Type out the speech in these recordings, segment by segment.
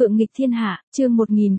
Phượng nghịch thiên hạ, chương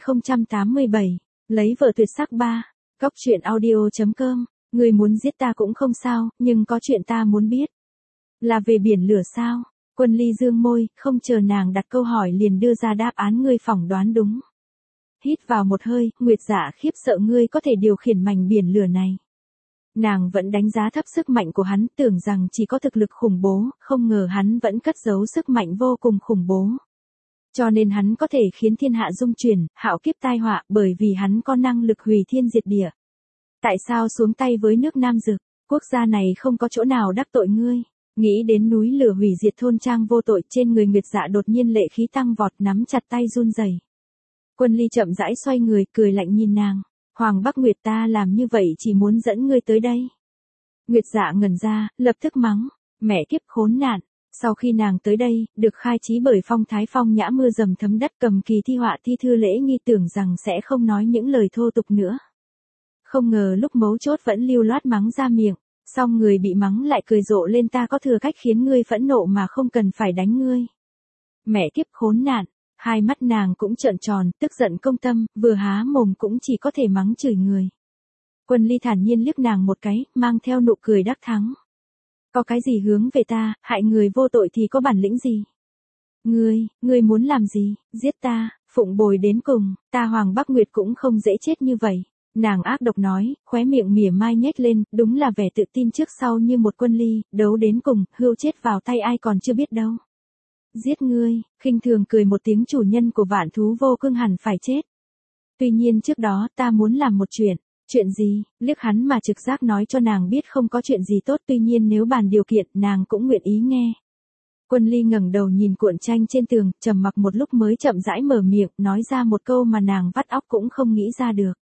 1087, lấy vợ tuyệt sắc 3. Cóc truyện audio.com, người muốn giết ta cũng không sao, nhưng có chuyện ta muốn biết. Là về biển lửa sao? Quân Ly dương môi, không chờ nàng đặt câu hỏi liền đưa ra đáp án, ngươi phỏng đoán đúng. Hít vào một hơi, Nguyệt Dạ khiếp sợ, ngươi có thể điều khiển mảnh biển lửa này. Nàng vẫn đánh giá thấp sức mạnh của hắn, tưởng rằng chỉ có thực lực khủng bố, không ngờ hắn vẫn cất giấu sức mạnh vô cùng khủng bố. Cho nên hắn có thể khiến thiên hạ rung chuyển, hạo kiếp tai họa, bởi vì hắn có năng lực hủy thiên diệt địa. Tại sao xuống tay với nước Nam Dực? Quốc gia này không có chỗ nào đắc tội ngươi. Nghĩ đến núi lửa hủy diệt thôn trang vô tội, trên người Nguyệt Dạ đột nhiên lệ khí tăng vọt, nắm chặt tay run rẩy. Quân Ly chậm rãi xoay người, cười lạnh nhìn nàng. Hoàng Bắc Nguyệt, ta làm như vậy chỉ muốn dẫn ngươi tới đây. Nguyệt Dạ ngẩn ra, lập tức mắng, mẹ kiếp khốn nạn. Sau khi nàng tới đây, được khai trí bởi phong thái phong nhã mưa dầm thấm đất, cầm kỳ thi họa thi thư lễ nghi, tưởng rằng sẽ không nói những lời thô tục nữa. Không ngờ lúc mấu chốt vẫn lưu loát mắng ra miệng, xong người bị mắng lại cười rộ lên, ta có thừa cách khiến ngươi phẫn nộ mà không cần phải đánh ngươi. Mẹ kiếp khốn nạn, hai mắt nàng cũng trợn tròn, tức giận công tâm, vừa há mồm cũng chỉ có thể mắng chửi người. Quân Ly thản nhiên liếc nàng một cái, mang theo nụ cười đắc thắng. Có cái gì hướng về ta, hại người vô tội thì có bản lĩnh gì? Ngươi muốn làm gì, giết ta, phụng bồi đến cùng, ta Hoàng Bắc Nguyệt cũng không dễ chết như vậy. Nàng ác độc nói, khóe miệng mỉa mai nhếch lên, đúng là vẻ tự tin trước sau như một Quân Ly, đấu đến cùng, hươu chết vào tay ai còn chưa biết đâu. Giết ngươi, khinh thường cười một tiếng, chủ nhân của vạn thú vô cương hẳn phải chết. Tuy nhiên trước đó ta muốn làm một chuyện. Chuyện gì? Liếc hắn mà trực giác nói cho nàng biết không có chuyện gì tốt, tuy nhiên nếu bàn điều kiện, nàng cũng nguyện ý nghe. Quân Ly ngẩng đầu nhìn cuộn tranh trên tường, trầm mặc một lúc mới chậm rãi mở miệng, nói ra một câu mà nàng vắt óc cũng không nghĩ ra được.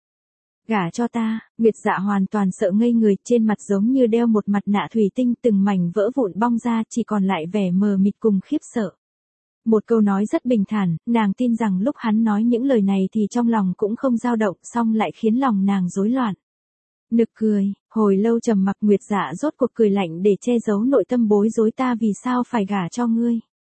Gả cho ta. Nguyệt Dạ hoàn toàn sợ ngây người, trên mặt giống như đeo một mặt nạ thủy tinh, từng mảnh vỡ vụn bong ra, chỉ còn lại vẻ mờ mịt cùng khiếp sợ. Một câu nói rất bình thản, nàng tin rằng lúc hắn nói những lời này thì trong lòng cũng không dao động, song lại khiến lòng nàng rối loạn. Nực cười, hồi lâu trầm mặc, Nguyệt Dạ rốt cuộc cười lạnh để che giấu nội tâm bối rối, ta vì sao phải gả cho ngươi?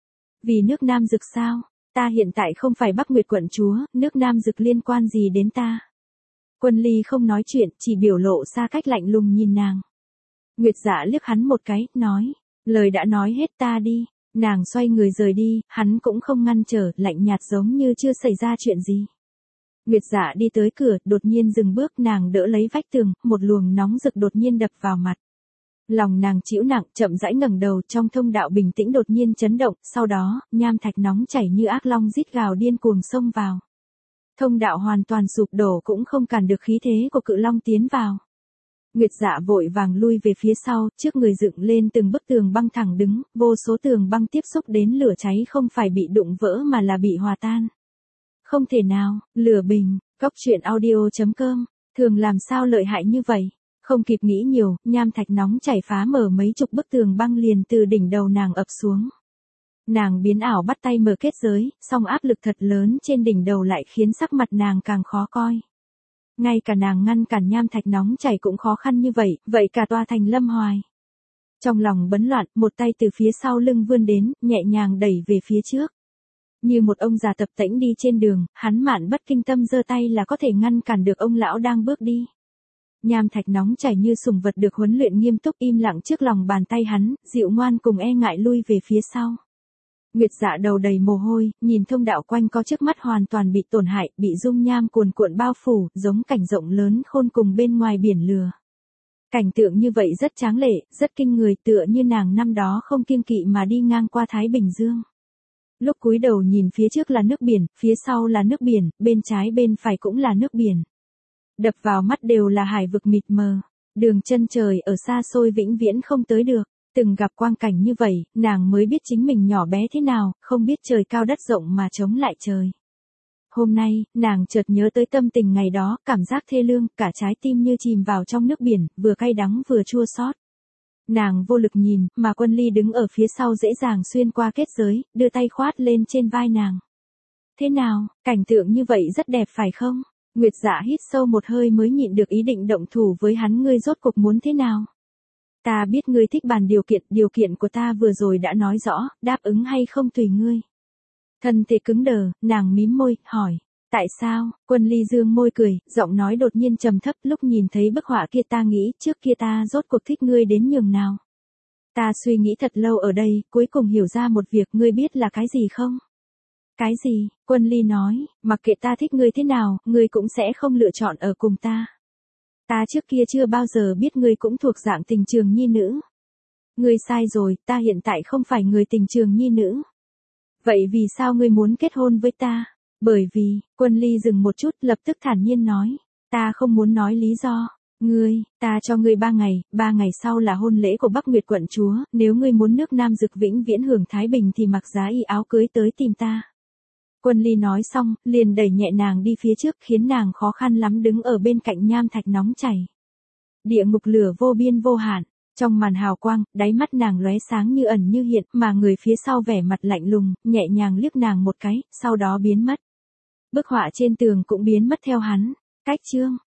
Vì nước Nam Dực sao? Ta hiện tại không phải Bắc Nguyệt quận chúa, nước Nam Dực liên quan gì đến ta? Quân Ly không nói chuyện, chỉ biểu lộ xa cách lạnh lùng nhìn nàng. Nguyệt Dạ liếc hắn một cái, nói, lời đã nói hết, ta đi. Nàng xoay người rời đi, hắn cũng không ngăn trở, lạnh nhạt giống như chưa xảy ra chuyện gì. Nguyệt Dạ đi tới cửa, đột nhiên dừng bước, nàng đỡ lấy vách tường, một luồng nóng rực đột nhiên đập vào mặt. Lòng nàng chịu nặng, chậm rãi ngẩng đầu, trong thông đạo bình tĩnh đột nhiên chấn động, sau đó, nham thạch nóng chảy như ác long rít gào điên cuồng xông vào. Thông đạo hoàn toàn sụp đổ cũng không cản được khí thế của cự long tiến vào. Nguyệt Dạ vội vàng lui về phía sau, trước người dựng lên từng bức tường băng thẳng đứng, vô số tường băng tiếp xúc đến lửa cháy không phải bị đụng vỡ mà là bị hòa tan. Không thể nào, lửa bình, cóc truyện audio.com, thường làm sao lợi hại như vậy? Không kịp nghĩ nhiều, nham thạch nóng chảy phá mở mấy chục bức tường băng liền từ đỉnh đầu nàng ập xuống. Nàng biến ảo bắt tay mở kết giới, song áp lực thật lớn trên đỉnh đầu lại khiến sắc mặt nàng càng khó coi. Ngay cả nàng ngăn cản nham thạch nóng chảy cũng khó khăn như vậy, vậy cả tòa thành Lâm Hoài. Trong lòng bấn loạn, một tay từ phía sau lưng vươn đến, nhẹ nhàng đẩy về phía trước. Như một ông già tập tễnh đi trên đường, hắn mạn bất kinh tâm giơ tay là có thể ngăn cản được ông lão đang bước đi. Nham thạch nóng chảy như sủng vật được huấn luyện nghiêm túc, im lặng trước lòng bàn tay hắn, dịu ngoan cùng e ngại lui về phía sau. Nguyệt Dạ đầu đầy mồ hôi, nhìn thông đạo quanh có trước mắt hoàn toàn bị tổn hại, bị dung nham cuồn cuộn bao phủ, giống cảnh rộng lớn khôn cùng bên ngoài biển lửa. Cảnh tượng như vậy rất tráng lệ, rất kinh người, tựa như nàng năm đó không kiêng kỵ mà đi ngang qua Thái Bình Dương. Lúc cúi đầu nhìn phía trước là nước biển, phía sau là nước biển, bên trái bên phải cũng là nước biển. Đập vào mắt đều là hải vực mịt mờ, đường chân trời ở xa xôi vĩnh viễn không tới được. Từng gặp quang cảnh như vậy, nàng mới biết chính mình nhỏ bé thế nào, không biết trời cao đất rộng mà chống lại trời. Hôm nay, nàng chợt nhớ tới tâm tình ngày đó, cảm giác thê lương, cả trái tim như chìm vào trong nước biển, vừa cay đắng vừa chua xót. Nàng vô lực nhìn, mà Quân Ly đứng ở phía sau dễ dàng xuyên qua kết giới, đưa tay khoát lên trên vai nàng. Thế nào, cảnh tượng như vậy rất đẹp phải không? Nguyệt Dạ hít sâu một hơi mới nhịn được ý định động thủ với hắn, ngươi rốt cuộc muốn thế nào? Ta biết ngươi thích bàn điều kiện của ta vừa rồi đã nói rõ, đáp ứng hay không tùy ngươi. Thân thể cứng đờ, nàng mím môi, hỏi. Tại sao? Quân Ly dương môi cười, giọng nói đột nhiên trầm thấp, lúc nhìn thấy bức họa kia ta nghĩ trước kia ta rốt cuộc thích ngươi đến nhường nào. Ta suy nghĩ thật lâu ở đây, cuối cùng hiểu ra một việc, ngươi biết là cái gì không? Cái gì? Quân Ly nói, mặc kệ ta thích ngươi thế nào, ngươi cũng sẽ không lựa chọn ở cùng ta. Ta trước kia chưa bao giờ biết ngươi cũng thuộc dạng tình trường nhi nữ. Ngươi sai rồi, ta hiện tại không phải người tình trường nhi nữ. Vậy vì sao ngươi muốn kết hôn với ta? Bởi vì, Quân Ly dừng một chút, lập tức thản nhiên nói. Ta không muốn nói lý do. Ta cho ngươi 3 ngày, 3 ngày sau là hôn lễ của Bắc Nguyệt quận chúa, nếu ngươi muốn nước Nam Dực vĩnh viễn hưởng thái bình thì mặc giá y áo cưới tới tìm ta. Quân Ly nói xong, liền đẩy nhẹ nàng đi phía trước khiến nàng khó khăn lắm đứng ở bên cạnh nham thạch nóng chảy. Địa ngục lửa vô biên vô hạn, trong màn hào quang, đáy mắt nàng lóe sáng như ẩn như hiện, mà người phía sau vẻ mặt lạnh lùng, nhẹ nhàng liếc nàng một cái, sau đó biến mất. Bức họa trên tường cũng biến mất theo hắn. Cách chương